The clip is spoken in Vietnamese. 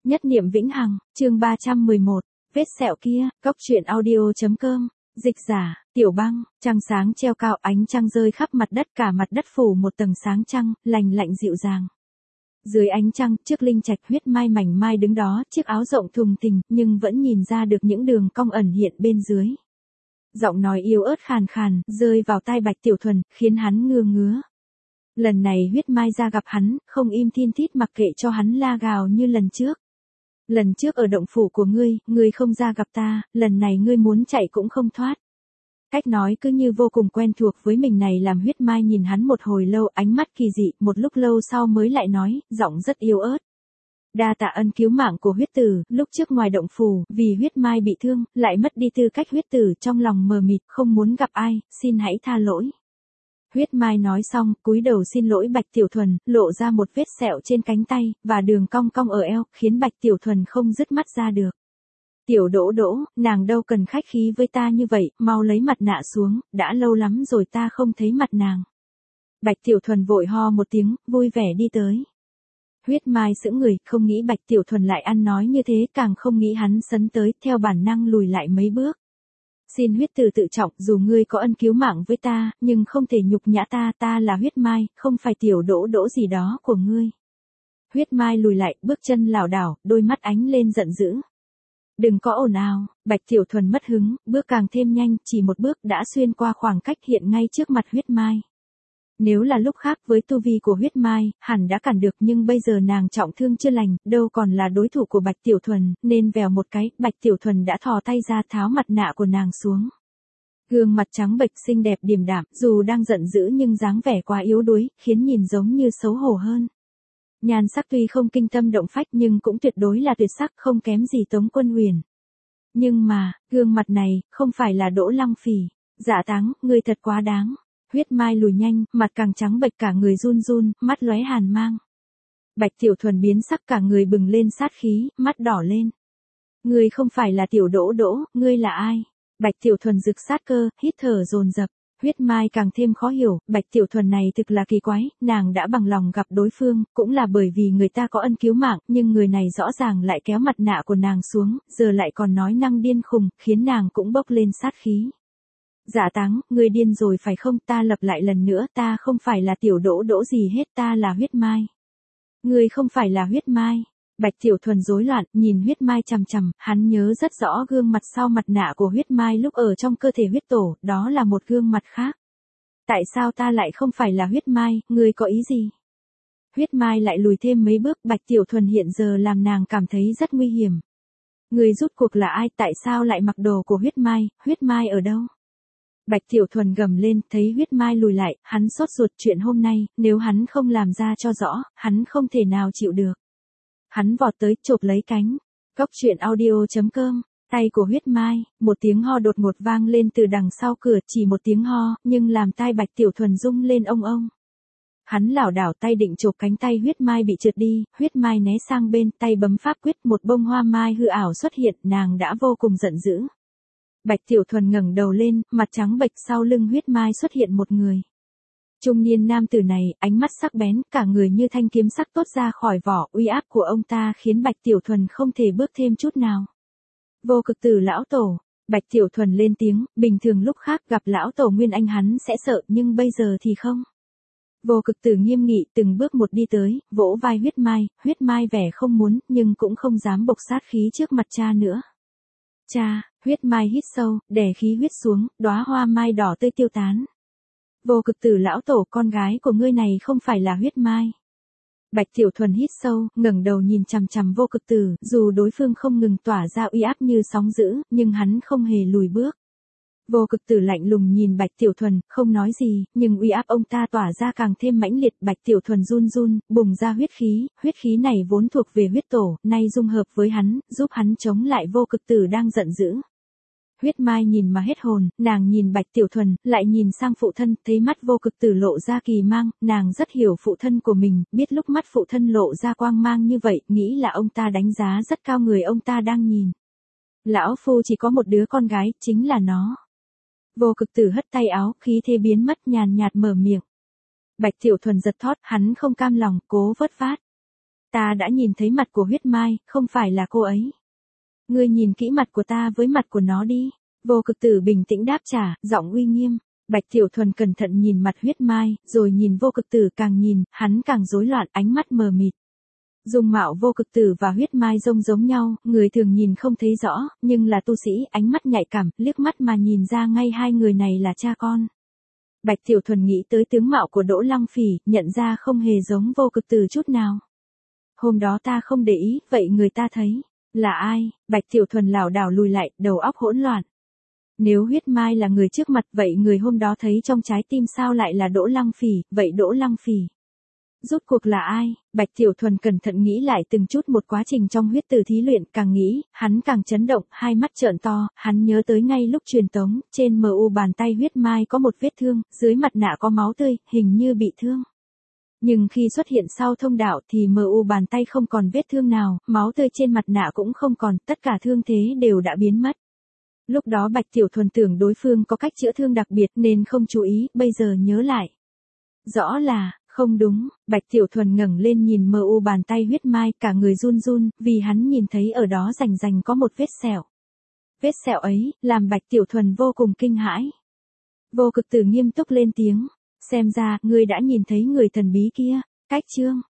Nhất niệm vĩnh hằng, chương 311, vết sẹo kia, Cốc truyện audio.com, dịch giả, Tiểu Băng, trăng sáng treo cao, ánh trăng rơi khắp mặt đất, cả mặt đất phủ một tầng sáng trăng, lành lạnh dịu dàng. Dưới ánh trăng, trước linh trạch huyết mai mảnh mai đứng đó, chiếc áo rộng thùng thình, nhưng vẫn nhìn ra được những đường cong ẩn hiện bên dưới. Giọng nói yếu ớt khàn khàn, rơi vào tai Bạch Tiểu Thuần, khiến hắn ngứa ngứa. Lần này huyết mai ra gặp hắn, không im thiên thít mặc kệ cho hắn la gào như lần trước. Lần trước ở động phủ của ngươi không ra gặp ta, lần này ngươi muốn chạy cũng không thoát. Cách nói cứ như vô cùng quen thuộc với mình này làm huyết mai nhìn hắn một hồi lâu, ánh mắt kỳ dị, một lúc lâu sau mới lại nói, giọng rất yếu ớt. Đa tạ ân cứu mạng của huyết tử, lúc trước ngoài động phủ, vì huyết mai bị thương, lại mất đi tư cách huyết tử, trong lòng mờ mịt, không muốn gặp ai, xin hãy tha lỗi. Huyết mai nói xong, cúi đầu xin lỗi Bạch Tiểu Thuần, lộ ra một vết sẹo trên cánh tay, và đường cong cong ở eo, khiến Bạch Tiểu Thuần không dứt mắt ra được. Tiểu Đỗ Đỗ, nàng đâu cần khách khí với ta như vậy, mau lấy mặt nạ xuống, đã lâu lắm rồi ta không thấy mặt nàng. Bạch Tiểu Thuần vội ho một tiếng, vui vẻ đi tới. Huyết mai sững người, không nghĩ Bạch Tiểu Thuần lại ăn nói như thế, càng không nghĩ hắn sấn tới, theo bản năng lùi lại mấy bước. Xin huyết tử tự trọng, dù ngươi có ân cứu mạng với ta, nhưng không thể nhục nhã ta, ta là huyết mai, không phải Tiểu Đỗ Đỗ gì đó của ngươi. Huyết mai lùi lại, bước chân lảo đảo, đôi mắt ánh lên giận dữ. Đừng có ồn ào, Bạch Tiểu Thuần mất hứng, bước càng thêm nhanh, chỉ một bước đã xuyên qua khoảng cách hiện ngay trước mặt huyết mai. Nếu là lúc khác với tu vi của huyết mai, hẳn đã cản được, nhưng bây giờ nàng trọng thương chưa lành, đâu còn là đối thủ của Bạch Tiểu Thuần, nên vèo một cái, Bạch Tiểu Thuần đã thò tay ra tháo mặt nạ của nàng xuống. Gương mặt trắng bệch xinh đẹp điềm đạm, dù đang giận dữ nhưng dáng vẻ quá yếu đuối, khiến nhìn giống như xấu hổ hơn. Nhan sắc tuy không kinh tâm động phách nhưng cũng tuyệt đối là tuyệt sắc, không kém gì Tống Quân Huyền. Nhưng mà, gương mặt này, không phải là Đỗ Long Phỉ. Dạ Táng, ngươi thật quá đáng. Huyết mai lùi nhanh, mặt càng trắng bệch, cả người run run, mắt lóe hàn mang. Bạch Tiểu Thuần biến sắc, cả người bừng lên sát khí, mắt đỏ lên. Ngươi không phải là Tiểu Đỗ Đỗ, ngươi là ai? Bạch Tiểu Thuần rực sát cơ, hít thở dồn dập. Huyết mai càng thêm khó hiểu, Bạch Tiểu Thuần này thực là kỳ quái, nàng đã bằng lòng gặp đối phương, cũng là bởi vì người ta có ân cứu mạng, nhưng người này rõ ràng lại kéo mặt nạ của nàng xuống, giờ lại còn nói năng điên khùng, khiến nàng cũng bốc lên sát khí. Dạ Táng, ngươi điên rồi phải không? Ta lặp lại lần nữa, ta không phải là Tiểu Đỗ Đỗ gì hết, ta là huyết mai. Ngươi không phải là huyết mai. Bạch Tiểu Thuần rối loạn, nhìn huyết mai chằm chằm, hắn nhớ rất rõ gương mặt sau mặt nạ của huyết mai lúc ở trong cơ thể huyết tổ, đó là một gương mặt khác. Tại sao ta lại không phải là huyết mai, ngươi có ý gì? Huyết mai lại lùi thêm mấy bước, Bạch Tiểu Thuần hiện giờ làm nàng cảm thấy rất nguy hiểm. Ngươi rút cuộc là ai, tại sao lại mặc đồ của huyết mai ở đâu? Bạch Tiểu Thuần gầm lên, thấy huyết mai lùi lại, hắn sốt ruột, chuyện hôm nay, nếu hắn không làm ra cho rõ, hắn không thể nào chịu được. Hắn vọt tới, chộp lấy cánh. Cốc truyện audio.com, tay của huyết mai, một tiếng ho đột ngột vang lên từ đằng sau cửa, chỉ một tiếng ho, nhưng làm tai Bạch Tiểu Thuần rung lên ông ông. Hắn lảo đảo tay định chộp cánh tay huyết mai bị trượt đi, huyết mai né sang bên, tay bấm pháp quyết, một bông hoa mai hư ảo xuất hiện, nàng đã vô cùng giận dữ. Bạch Tiểu Thuần ngẩng đầu lên, mặt trắng bệch, sau lưng huyết mai xuất hiện một người. Trung niên nam tử này, ánh mắt sắc bén, cả người như thanh kiếm sắc tốt ra khỏi vỏ, uy áp của ông ta khiến Bạch Tiểu Thuần không thể bước thêm chút nào. Vô Cực Tử lão tổ. Bạch Tiểu Thuần lên tiếng, bình thường lúc khác gặp lão tổ Nguyên Anh hắn sẽ sợ, nhưng bây giờ thì không. Vô Cực Tử nghiêm nghị, từng bước một đi tới, vỗ vai huyết mai vẻ không muốn, nhưng cũng không dám bộc sát khí trước mặt cha nữa. Cha, huyết mai hít sâu, đè khí huyết xuống, đóa hoa mai đỏ tươi tiêu tán. Vô Cực Tử lão tổ, con gái của ngươi này không phải là huyết mai. Bạch Tiểu Thuần hít sâu, ngẩng đầu nhìn chằm chằm Vô Cực Tử, dù đối phương không ngừng tỏa ra uy áp như sóng dữ, nhưng hắn không hề lùi bước. Vô Cực Tử lạnh lùng nhìn Bạch Tiểu Thuần, không nói gì, nhưng uy áp ông ta tỏa ra càng thêm mãnh liệt. Bạch Tiểu Thuần run run, bùng ra huyết khí này vốn thuộc về huyết tổ, nay dung hợp với hắn, giúp hắn chống lại Vô Cực Tử đang giận dữ. Huyết mai nhìn mà hết hồn, nàng nhìn Bạch Tiểu Thuần, lại nhìn sang phụ thân, thấy mắt Vô Cực Tử lộ ra kỳ mang, nàng rất hiểu phụ thân của mình, biết lúc mắt phụ thân lộ ra quang mang như vậy, nghĩ là ông ta đánh giá rất cao người ông ta đang nhìn. Lão phu chỉ có một đứa con gái, chính là nó. Vô Cực Tử hất tay áo, khí thế biến mất, nhàn nhạt mở miệng. Bạch Tiểu Thuần giật thót, hắn không cam lòng, cố vớt vát. Ta đã nhìn thấy mặt của huyết mai, không phải là cô ấy. Ngươi nhìn kỹ mặt của ta với mặt của nó đi. Vô Cực Tử bình tĩnh đáp trả, giọng uy nghiêm. Bạch Tiểu Thuần cẩn thận nhìn mặt huyết mai, rồi nhìn Vô Cực Tử, càng nhìn, hắn càng rối loạn, ánh mắt mờ mịt. Dung mạo Vô Cực Tử và huyết mai giống nhau, người thường nhìn không thấy rõ, nhưng là tu sĩ, ánh mắt nhạy cảm, liếc mắt mà nhìn ra ngay hai người này là cha con. Bạch Tiểu Thuần nghĩ tới tướng mạo của Đỗ Lăng Phỉ, nhận ra không hề giống Vô Cực Tử chút nào. Hôm đó ta không để ý, vậy người ta thấy là ai? Bạch Tiểu Thuần lảo đảo lùi lại, đầu óc hỗn loạn. Nếu huyết mai là người trước mặt, vậy người hôm đó thấy trong trái tim sao lại là Đỗ Lăng Phỉ, vậy Đỗ Lăng Phỉ rốt cuộc là ai? Bạch Tiểu Thuần cẩn thận nghĩ lại từng chút một quá trình trong huyết tử thí luyện, càng nghĩ, hắn càng chấn động, hai mắt trợn to, hắn nhớ tới ngay lúc truyền tống, trên mu bàn tay huyết mai có một vết thương, dưới mặt nạ có máu tươi, hình như bị thương. Nhưng khi xuất hiện sau thông đạo thì mu bàn tay không còn vết thương nào, máu tươi trên mặt nạ cũng không còn, tất cả thương thế đều đã biến mất. Lúc đó Bạch Tiểu Thuần tưởng đối phương có cách chữa thương đặc biệt nên không chú ý, bây giờ nhớ lại. Rõ là, không đúng, Bạch Tiểu Thuần ngẩng lên nhìn mu bàn tay huyết mai, cả người run run, vì hắn nhìn thấy ở đó rành có một vết sẹo. Vết sẹo ấy, làm Bạch Tiểu Thuần vô cùng kinh hãi. Vô Cực Tử nghiêm túc lên tiếng, xem ra, ngươi đã nhìn thấy người thần bí kia. Cách chương